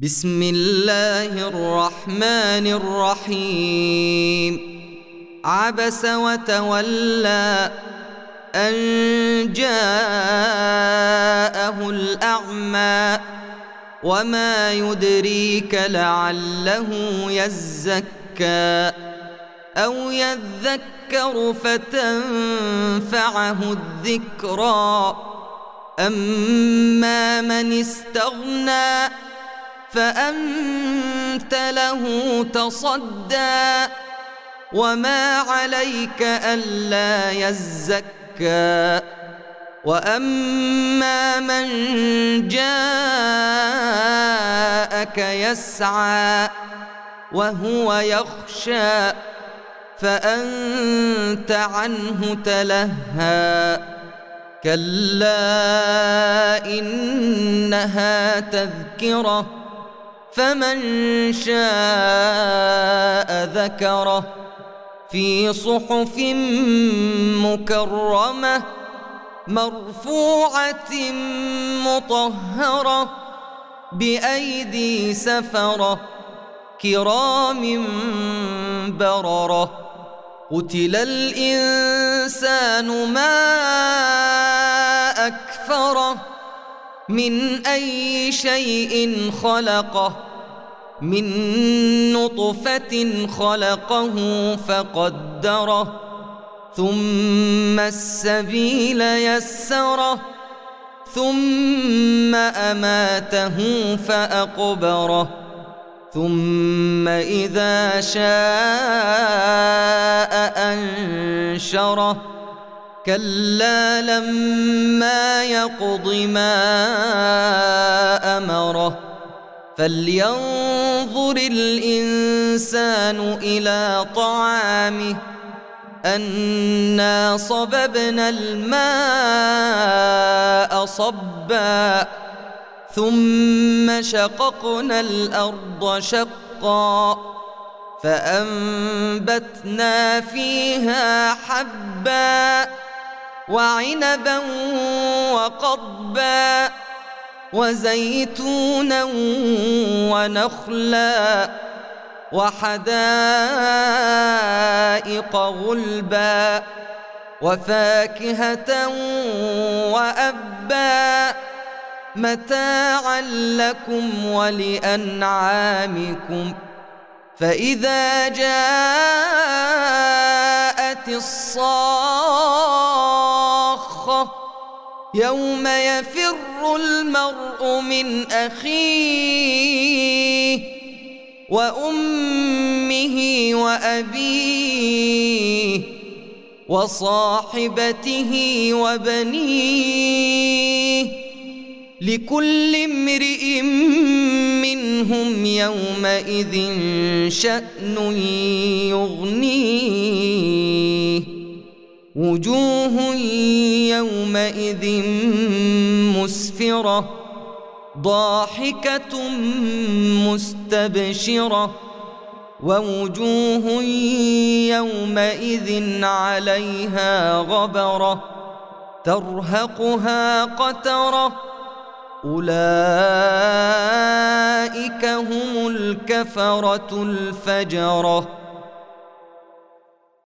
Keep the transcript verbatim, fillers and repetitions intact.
بسم الله الرحمن الرحيم عبس وتولى أن جاءه الأعمى وما يدريك لعله يزكى أو يذكر فتنفعه الذكرى أما من استغنى فأنت له تصدى وما عليك ألا يزكى وأما من جاءك يسعى وهو يخشى فأنت عنه تلهى كلا إنها تذكرة فمن شاء ذكره في صحف مكرمة مرفوعة مطهرة بأيدي سفرة كرام بررة قتل الإنسان ما أكفره من أي شيء خلقه من نطفة خلقه فقدره ثم السبيل يسره ثم أماته فأقبره ثم إذا شاء أنشره كلا لما يقض ما أمره فلينظر الإنسان إلى طعامه أنا صببنا الماء صبا ثم شققنا الأرض شقا فأنبتنا فيها حبا وعنبا وقضبا وزيتونا ونخلا وحدائق غلبا وفاكهة وأبا متاعا لكم ولأنعامكم فإذا جاءت الصاخة يوم يفر المرء من أخيه وأمه وأبيه وصاحبته وبنيه لكل امرئ منهم يومئذ شأن يغنيه وجوه يومئذ مسفرة ضاحكة مستبشرة ووجوه يومئذ عليها غبرة ترهقها قترة أولئك هم الكفرة الفجرة.